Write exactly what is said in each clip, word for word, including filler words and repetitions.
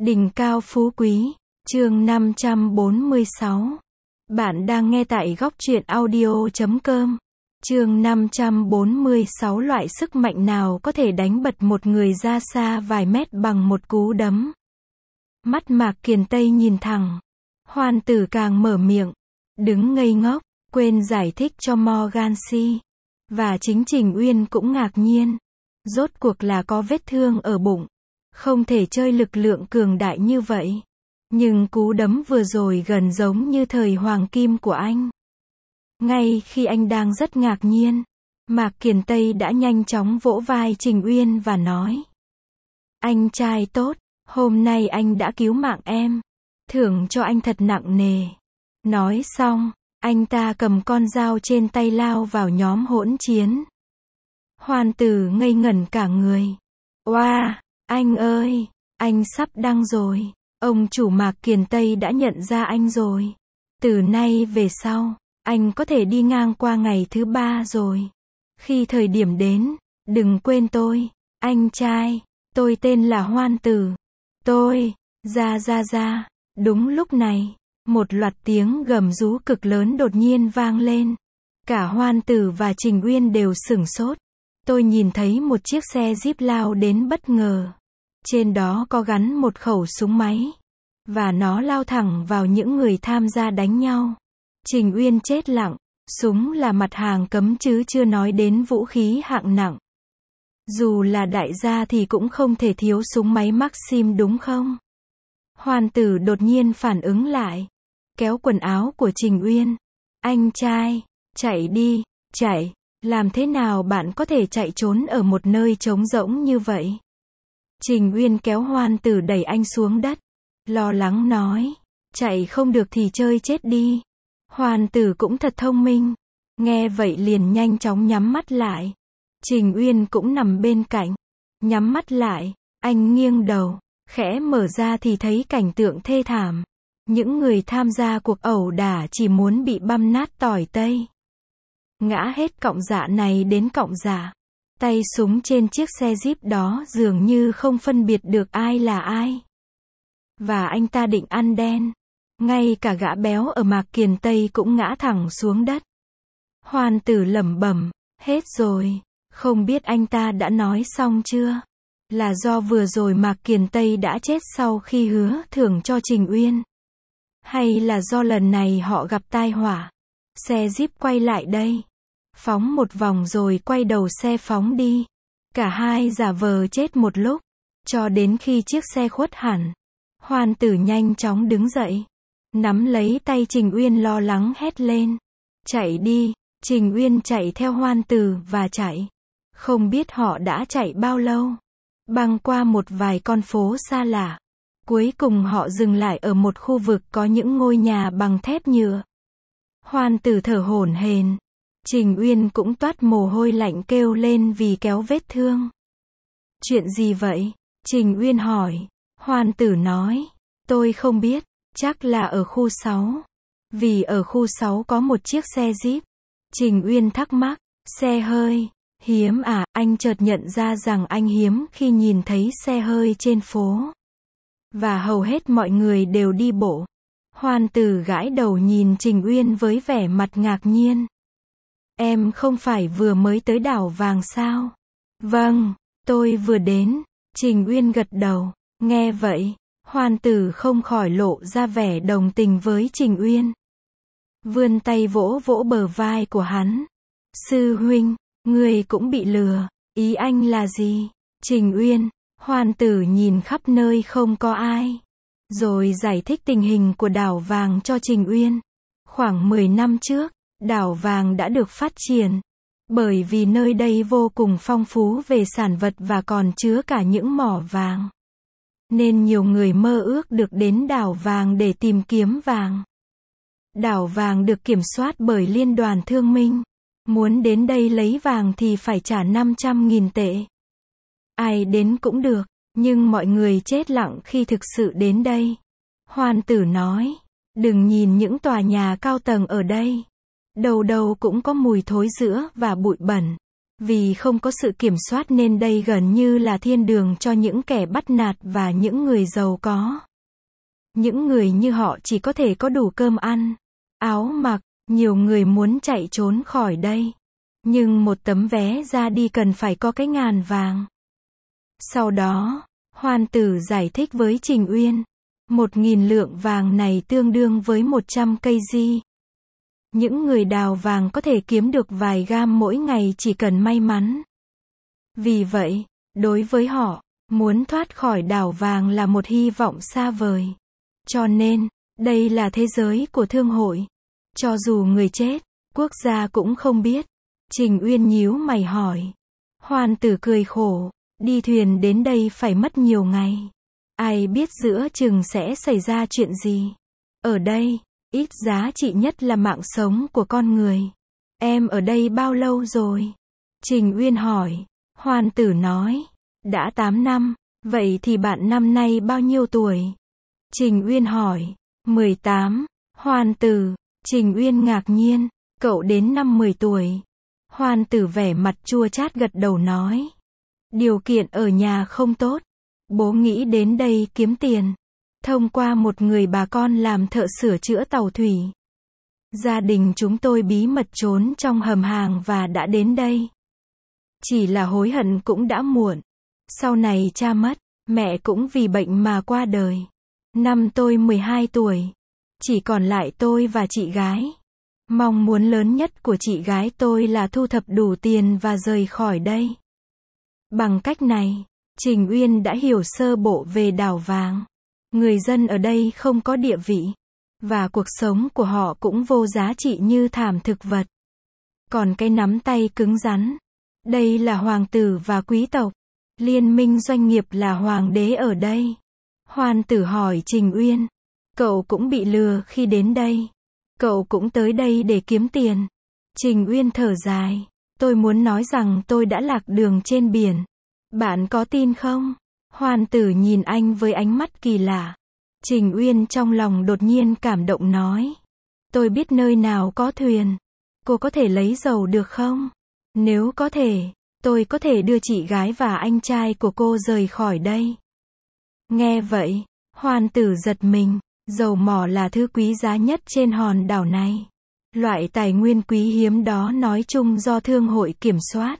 Đỉnh cao phú quý, chương năm trăm bốn mươi sáu. Bạn đang nghe tại góc truyện audio chấm com. Chương năm trăm bốn mươi sáu. Loại sức mạnh nào có thể đánh bật một người ra xa vài mét bằng một cú đấm? Mắt Mạc Kiền Tây nhìn thẳng. Hoan Tử càng mở miệng, đứng ngây ngốc, quên giải thích cho Morgan Si. Và chính Trình Uyên cũng ngạc nhiên. Rốt cuộc là có vết thương ở bụng. Không thể chơi lực lượng cường đại như vậy. Nhưng cú đấm vừa rồi gần giống như thời hoàng kim của anh. Ngay khi anh đang rất ngạc nhiên, Mạc Kiền Tây đã nhanh chóng vỗ vai Trình Uyên và nói: Anh trai tốt, hôm nay anh đã cứu mạng em. Thưởng cho anh thật nặng nề. Nói xong, anh ta cầm con dao trên tay lao vào nhóm hỗn chiến. Hoan Tử ngây ngẩn cả người. Oa! Anh ơi, anh sắp đăng rồi. Ông chủ Mạc Kiền Tây đã nhận ra anh rồi. Từ nay về sau, anh có thể đi ngang qua ngày thứ ba rồi. Khi thời điểm đến, đừng quên tôi, anh trai. Tôi tên là Hoan Tử. Tôi, ra ra ra. Đúng lúc này, một loạt tiếng gầm rú cực lớn đột nhiên vang lên. Cả Hoan Tử và Trình Uyên đều sửng sốt. Tôi nhìn thấy một chiếc xe Jeep lao đến bất ngờ. Trên đó có gắn một khẩu súng máy. Và nó lao thẳng vào những người tham gia đánh nhau. Trình Uyên chết lặng. Súng là mặt hàng cấm chứ chưa nói đến vũ khí hạng nặng. Dù là đại gia thì cũng không thể thiếu súng máy Maxim đúng không? Hoan Tử đột nhiên phản ứng lại. Kéo quần áo của Trình Uyên. Anh trai, chạy đi, chạy. Làm thế nào bạn có thể chạy trốn ở một nơi trống rỗng như vậy? Trình Uyên kéo Hoan Tử đẩy anh xuống đất. Lo lắng nói. Chạy không được thì chơi chết đi. Hoan Tử cũng thật thông minh. Nghe vậy liền nhanh chóng nhắm mắt lại. Trình Uyên cũng nằm bên cạnh. Nhắm mắt lại. Anh nghiêng đầu. Khẽ mở ra thì thấy cảnh tượng thê thảm. Những người tham gia cuộc ẩu đả chỉ muốn bị băm nát tỏi tây. Ngã hết cọng dạ này đến cọng dạ. Tay súng trên chiếc xe Jeep đó dường như không phân biệt được ai là ai. Và anh ta định ăn đen. Ngay cả gã béo ở Mạc Kiền Tây cũng ngã thẳng xuống đất. Hoan Tử lẩm bẩm, hết rồi. Không biết anh ta đã nói xong chưa? Là do vừa rồi Mạc Kiền Tây đã chết sau khi hứa thưởng cho Trình Uyên? Hay là do lần này họ gặp tai họa? Xe Jeep quay lại đây. Phóng một vòng rồi quay đầu xe phóng đi. Cả hai giả vờ chết một lúc. Cho đến khi chiếc xe khuất hẳn. Hoan Tử nhanh chóng đứng dậy. Nắm lấy tay Trình Uyên lo lắng hét lên. Chạy đi. Trình Uyên chạy theo Hoan Tử và chạy. Không biết họ đã chạy bao lâu. Băng qua một vài con phố xa lạ. Cuối cùng họ dừng lại ở một khu vực có những ngôi nhà bằng thép nhựa. Hoan Tử thở hổn hển. Trình Uyên cũng toát mồ hôi lạnh kêu lên vì kéo vết thương. Chuyện gì vậy? Trình Uyên hỏi. Hoan Tử nói. Tôi không biết. Chắc là ở khu sáu. Vì ở khu sáu có một chiếc xe Jeep. Trình Uyên thắc mắc. Xe hơi. Hiếm à? Anh chợt nhận ra rằng anh hiếm khi nhìn thấy xe hơi trên phố. Và hầu hết mọi người đều đi bộ. Hoan Tử gãi đầu nhìn Trình Uyên với vẻ mặt ngạc nhiên. Em không phải vừa mới tới đảo vàng sao? Vâng, tôi vừa đến. Trình Uyên gật đầu. Nghe vậy, Hoan Tử không khỏi lộ ra vẻ đồng tình với Trình Uyên. Vươn tay vỗ vỗ bờ vai của hắn. Sư huynh, người cũng bị lừa. Ý anh là gì? Trình Uyên. Hoan Tử nhìn khắp nơi không có ai. Rồi giải thích tình hình của đảo vàng cho Trình Uyên. Khoảng mười năm trước, đảo vàng đã được phát triển. Bởi vì nơi đây vô cùng phong phú về sản vật và còn chứa cả những mỏ vàng. Nên nhiều người mơ ước được đến đảo vàng để tìm kiếm vàng. Đảo vàng được kiểm soát bởi Liên đoàn Thương minh. Muốn đến đây lấy vàng thì phải trả năm trăm nghìn tệ. Ai đến cũng được, nhưng mọi người chết lặng khi thực sự đến đây. Hoan Tử nói. Đừng nhìn những tòa nhà cao tầng ở đây. Đầu đầu cũng có mùi thối rữa và bụi bẩn. Vì không có sự kiểm soát nên đây gần như là thiên đường cho những kẻ bắt nạt và những người giàu có. Những người như họ chỉ có thể có đủ cơm ăn, áo mặc, nhiều người muốn chạy trốn khỏi đây. Nhưng một tấm vé ra đi cần phải có cái ngàn vàng. Sau đó, Hoan Tử giải thích với Trình Uyên. Một nghìn lượng vàng này tương đương với một trăm cây di. Những người đào vàng có thể kiếm được vài gam mỗi ngày chỉ cần may mắn. Vì vậy, đối với họ, muốn thoát khỏi đảo vàng là một hy vọng xa vời. Cho nên, đây là thế giới của thương hội. Cho dù người chết, quốc gia cũng không biết. Trình Uyên nhíu mày hỏi. Hoan Tử cười khổ, đi thuyền đến đây phải mất nhiều ngày. Ai biết giữa chừng sẽ xảy ra chuyện gì. Ở đây, ít giá trị nhất là mạng sống của con người. Em ở đây bao lâu rồi? Trình Uyên hỏi. Hoan Tử nói. Đã tám năm. Vậy thì bạn năm nay bao nhiêu tuổi? Trình Uyên hỏi. mười tám. Hoan Tử. Trình Uyên ngạc nhiên. Cậu đến năm mười tuổi. Hoan Tử vẻ mặt chua chát gật đầu nói. Điều kiện ở nhà không tốt. Bố nghĩ đến đây kiếm tiền. Thông qua một người bà con làm thợ sửa chữa tàu thủy. Gia đình chúng tôi bí mật trốn trong hầm hàng và đã đến đây. Chỉ là hối hận cũng đã muộn. Sau này cha mất, mẹ cũng vì bệnh mà qua đời. Năm tôi mười hai tuổi. Chỉ còn lại tôi và chị gái. Mong muốn lớn nhất của chị gái tôi là thu thập đủ tiền và rời khỏi đây. Bằng cách này, Trình Uyên đã hiểu sơ bộ về đảo vàng. Người dân ở đây không có địa vị. Và cuộc sống của họ cũng vô giá trị như thảm thực vật. Còn cái nắm tay cứng rắn. Đây là hoàng tử và quý tộc. Liên minh doanh nghiệp là hoàng đế ở đây. Hoan Tử hỏi Trình Uyên. Cậu cũng bị lừa khi đến đây. Cậu cũng tới đây để kiếm tiền. Trình Uyên thở dài. Tôi muốn nói rằng tôi đã lạc đường trên biển. Bạn có tin không? Hoan Tử nhìn anh với ánh mắt kỳ lạ. Trình Uyên trong lòng đột nhiên cảm động nói. Tôi biết nơi nào có thuyền. Cô có thể lấy dầu được không? Nếu có thể, tôi có thể đưa chị gái và anh trai của cô rời khỏi đây. Nghe vậy, Hoan Tử giật mình. Dầu mỏ là thứ quý giá nhất trên hòn đảo này. Loại tài nguyên quý hiếm đó nói chung do thương hội kiểm soát.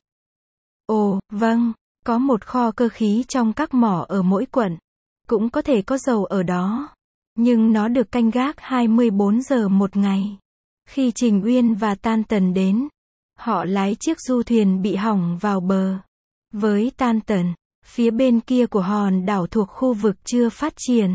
Ồ, vâng, có một kho cơ khí trong các mỏ ở mỗi quận. Cũng có thể có dầu ở đó. Nhưng nó được canh gác hai mươi bốn giờ một ngày. Khi Trình Uyên và Tan Tần đến, họ lái chiếc du thuyền bị hỏng vào bờ. Với Tan Tần, phía bên kia của hòn đảo thuộc khu vực chưa phát triển.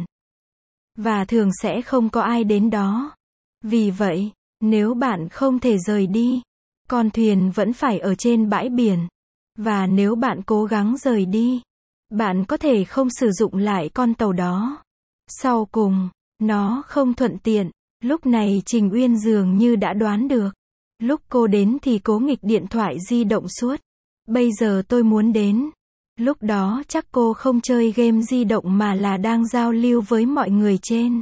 Và thường sẽ không có ai đến đó. Vì vậy, nếu bạn không thể rời đi, con thuyền vẫn phải ở trên bãi biển. Và nếu bạn cố gắng rời đi, bạn có thể không sử dụng lại con tàu đó. Sau cùng, nó không thuận tiện. Lúc này Trình Uyên dường như đã đoán được. Lúc cô đến thì cố nghịch điện thoại di động suốt. Bây giờ tôi muốn đến. Lúc đó chắc cô không chơi game di động mà là đang giao lưu với mọi người trên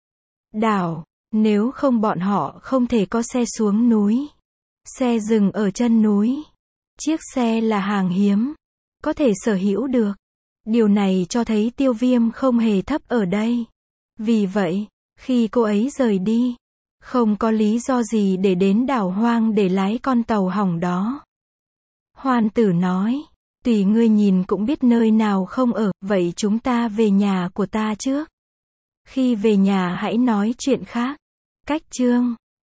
đảo. Nếu không bọn họ không thể có xe xuống núi. Xe dừng ở chân núi. Chiếc xe là hàng hiếm. Có thể sở hữu được. Điều này cho thấy Tiêu Viêm không hề thấp ở đây. Vì vậy, khi cô ấy rời đi, không có lý do gì để đến đảo hoang để lái con tàu hỏng đó. Hoan Tử nói. Tùy ngươi nhìn cũng biết nơi nào không ở, vậy chúng ta về nhà của ta trước. Khi về nhà hãy nói chuyện khác. Cách chương